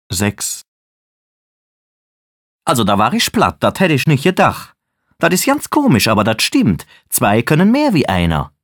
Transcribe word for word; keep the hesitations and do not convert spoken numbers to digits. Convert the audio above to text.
Sechs. Also da war ich platt, dat hätt ich nicht gedacht. Dat is ganz komisch, aber dat stimmt. Zwei können mehr wie einer.